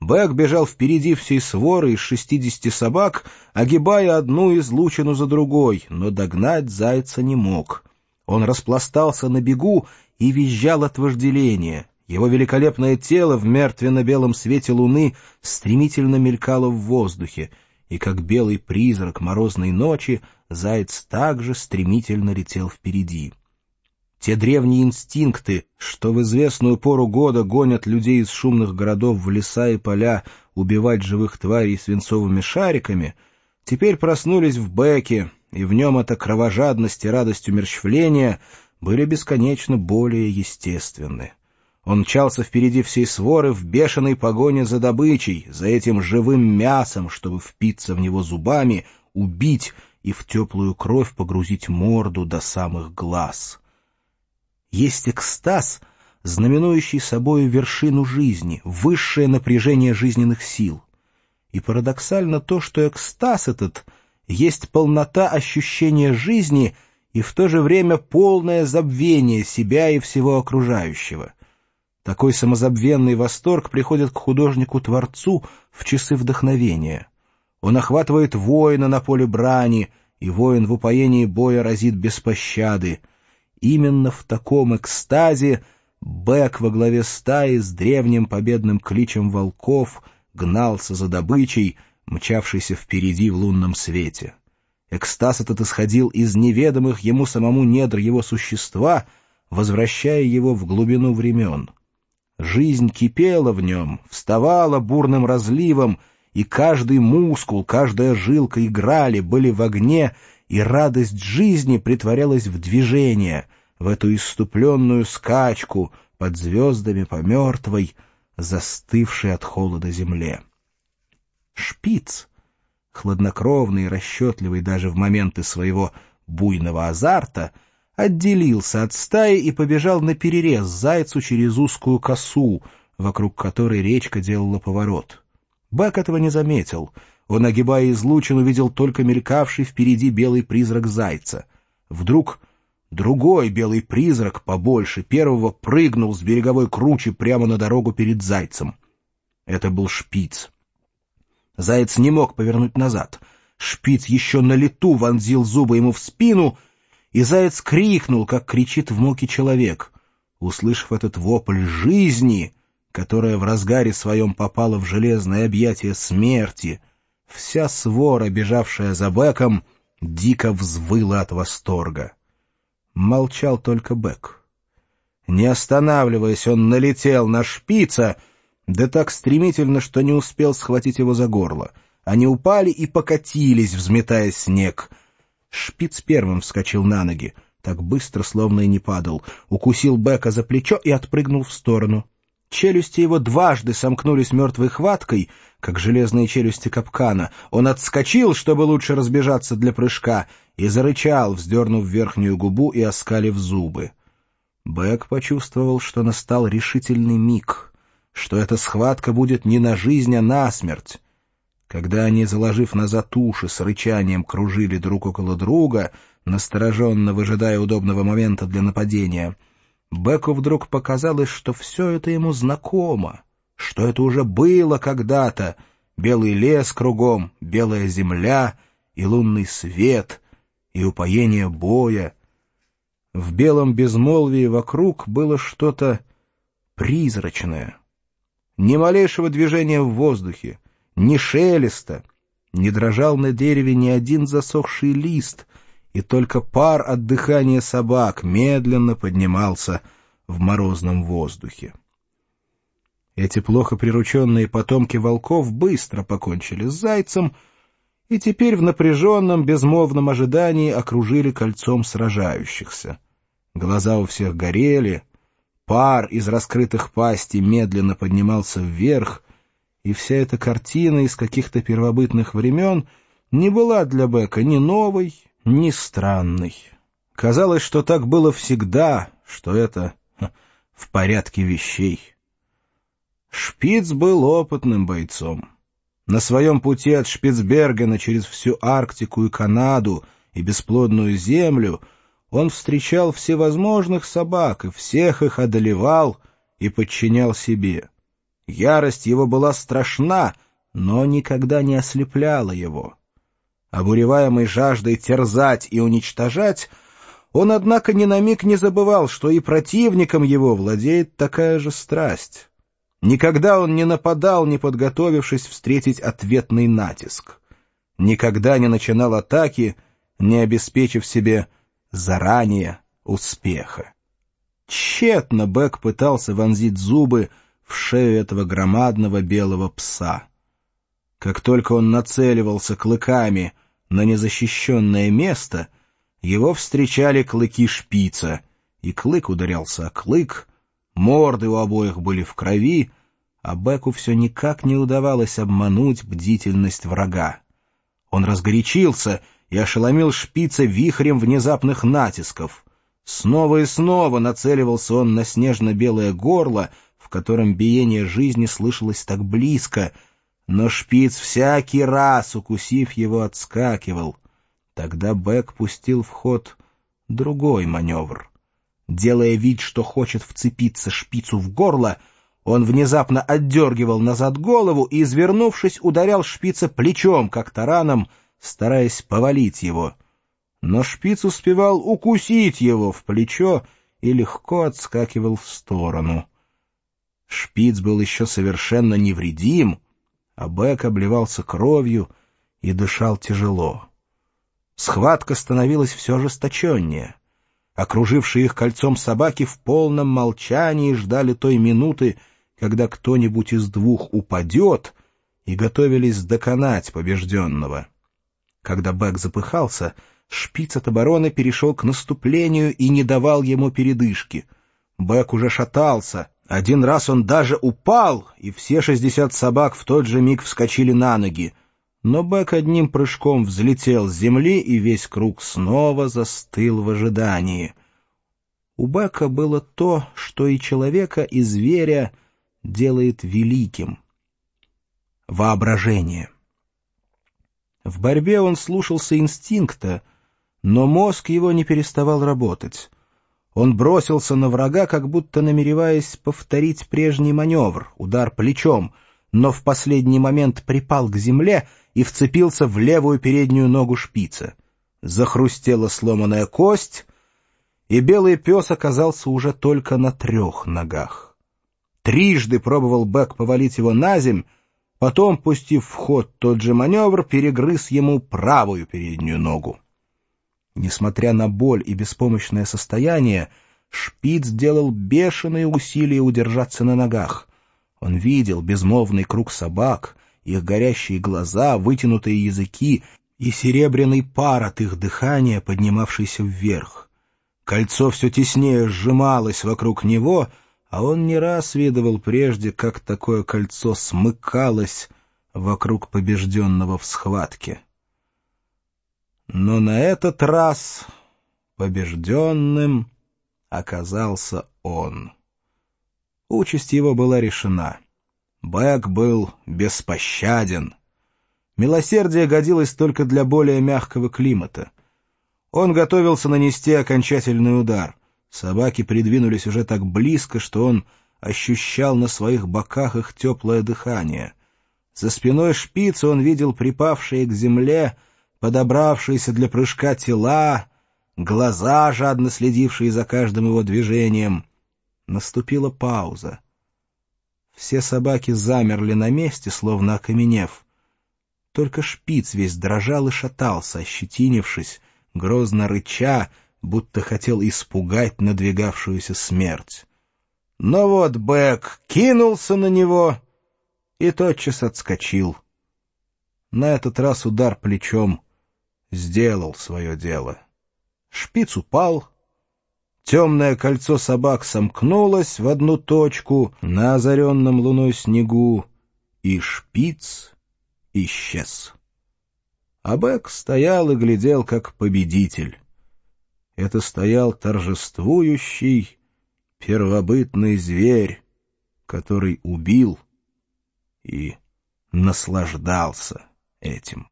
Бэк бежал впереди всей своры из 60 собак, огибая одну излучину за другой, но догнать зайца не мог. Он распластался на бегу и визжал от вожделения. Его великолепное тело в мертвенно-белом свете луны стремительно мелькало в воздухе, и как белый призрак морозной ночи заяц также стремительно летел впереди. Те древние инстинкты, что в известную пору года гонят людей из шумных городов в леса и поля убивать живых тварей свинцовыми шариками, теперь проснулись в Бэке, и в нем эта кровожадность и радость умерщвления были бесконечно более естественны. Он мчался впереди всей своры в бешеной погоне за добычей, за этим живым мясом, чтобы впиться в него зубами, убить и в теплую кровь погрузить морду до самых глаз. Есть экстаз, знаменующий собою вершину жизни, высшее напряжение жизненных сил. И парадоксально то, что экстаз этот есть полнота ощущения жизни и в то же время полное забвение себя и всего окружающего. Такой самозабвенный восторг приходит к художнику-творцу в часы вдохновения. Он охватывает воина на поле брани, и воин в упоении боя разит без пощады. Именно в таком экстазе Бэк во главе стаи с древним победным кличем волков гнался за добычей, мчавшейся впереди в лунном свете. Экстаз этот исходил из неведомых ему самому недр его существа, возвращая его в глубину времен. Жизнь кипела в нем, вставала бурным разливом, и каждый мускул, каждая жилка играли, были в огне, и радость жизни притворялась в движение, в эту исступленную скачку под звездами по мертвой, застывшей от холода земле. Шпиц, хладнокровный и расчетливый даже в моменты своего буйного азарта, отделился от стаи и побежал наперерез зайцу через узкую косу, вокруг которой речка делала поворот. Бэк этого не заметил. Он, огибая излучину, видел только мелькавший впереди белый призрак зайца. Вдруг другой белый призрак, побольше первого, прыгнул с береговой кручи прямо на дорогу перед зайцем. Это был Шпиц. Заяц не мог повернуть назад. Шпиц еще на лету вонзил зубы ему в спину, и заяц крикнул, как кричит в муке человек. Услышав этот вопль жизни, которая в разгаре своем попала в железное объятие смерти, вся свора, бежавшая за Бэком, дико взвыла от восторга. Молчал только Бэк. Не останавливаясь, он налетел на Шпица, да так стремительно, что не успел схватить его за горло. Они упали и покатились, взметая снег. Шпиц первым вскочил на ноги, так быстро, словно и не падал, укусил Бэка за плечо и отпрыгнул в сторону. Челюсти его дважды сомкнулись мертвой хваткой, как железные челюсти капкана. Он отскочил, чтобы лучше разбежаться для прыжка, и зарычал, вздернув верхнюю губу и оскалив зубы. Бэк почувствовал, что настал решительный миг, что эта схватка будет не на жизнь, а на смерть. Когда они, заложив назад уши, с рычанием кружили друг около друга, настороженно выжидая удобного момента для нападения, Бэку вдруг показалось, что все это ему знакомо, что это уже было когда-то: белый лес кругом, белая земля и лунный свет, и упоение боя. В белом безмолвии вокруг было что-то призрачное. Ни малейшего движения в воздухе, ни шелеста, не дрожал на дереве ни один засохший лист, и только пар от дыхания собак медленно поднимался в морозном воздухе. Эти плохо прирученные потомки волков быстро покончили с зайцем и теперь в напряженном, безмолвном ожидании окружили кольцом сражающихся. Глаза у всех горели, пар из раскрытых пастей медленно поднимался вверх, и вся эта картина из каких-то первобытных времен не была для Бэка ни новой, ни странной. Казалось, что так было всегда, что это в порядке вещей. Шпиц был опытным бойцом. На своем пути от Шпицбергена через всю Арктику и Канаду и бесплодную землю он встречал всевозможных собак и всех их одолевал и подчинял себе. Ярость его была страшна, но никогда не ослепляла его. Обуреваемый жаждой терзать и уничтожать, он, однако, ни на миг не забывал, что и противником его владеет такая же страсть. Никогда он не нападал, не подготовившись встретить ответный натиск. Никогда не начинал атаки, не обеспечив себе заранее успеха. Тщетно Бэк пытался вонзить зубы в шею этого громадного белого пса. Как только он нацеливался клыками на незащищенное место, его встречали клыки шпица, и клык ударялся о клык, морды у обоих были в крови, а Бэку все никак не удавалось обмануть бдительность врага. Он разгорячился и ошеломил шпица вихрем внезапных натисков. Снова и снова нацеливался он на снежно-белое горло, в котором биение жизни слышалось так близко, но шпиц всякий раз, укусив его, отскакивал. Тогда Бэк пустил в ход другой маневр. Делая вид, что хочет вцепиться шпицу в горло, он внезапно отдергивал назад голову и, извернувшись, ударял шпица плечом, как тараном, стараясь повалить его. Но шпиц успевал укусить его в плечо и легко отскакивал в сторону. Шпиц был еще совершенно невредим, а Бэк обливался кровью и дышал тяжело. Схватка становилась все ожесточеннее. Окружившие их кольцом собаки в полном молчании ждали той минуты, когда кто-нибудь из двух упадет, и готовились доконать побежденного. Когда Бэк запыхался, шпиц от обороны перешел к наступлению и не давал ему передышки. Бэк уже шатался. Один раз он даже упал, и все 60 собак в тот же миг вскочили на ноги. Но Бэк одним прыжком взлетел с земли, и весь круг снова застыл в ожидании. У Бэка было то, что и человека, и зверя делает великим — воображение. В борьбе он слушался инстинкта, но мозг его не переставал работать. Он бросился на врага, как будто намереваясь повторить прежний маневр — удар плечом, но в последний момент припал к земле и вцепился в левую переднюю ногу шпица. Захрустела сломанная кость, и белый пес оказался уже только на 3 ногах. Трижды пробовал Бэк повалить его на земь, потом, пустив в ход тот же маневр, перегрыз ему правую переднюю ногу. Несмотря на боль и беспомощное состояние, шпиц делал бешеные усилия удержаться на ногах. Он видел безмолвный круг собак, их горящие глаза, вытянутые языки и серебряный пар от их дыхания, поднимавшийся вверх. Кольцо все теснее сжималось вокруг него, а он не раз видывал прежде, как такое кольцо смыкалось вокруг побежденного в схватке. Но на этот раз побежденным оказался он. Участь его была решена. Бэк был беспощаден. Милосердие годилось только для более мягкого климата. Он готовился нанести окончательный удар. Собаки придвинулись уже так близко, что он ощущал на своих боках их теплое дыхание. За спиной шпица он видел припавшие к земле, подобравшиеся для прыжка тела, глаза, жадно следившие за каждым его движением. Наступила пауза. Все собаки замерли на месте, словно окаменев. Только шпиц весь дрожал и шатался, ощетинившись, грозно рыча, будто хотел испугать надвигавшуюся смерть. Но вот Бэк кинулся на него и тотчас отскочил. На этот раз удар плечом сделал свое дело. Шпиц упал. Темное кольцо собак сомкнулось в одну точку на озаренном луной снегу, и шпиц исчез. А Бэк стоял и глядел, как победитель. Это стоял торжествующий, первобытный зверь, который убил и наслаждался этим.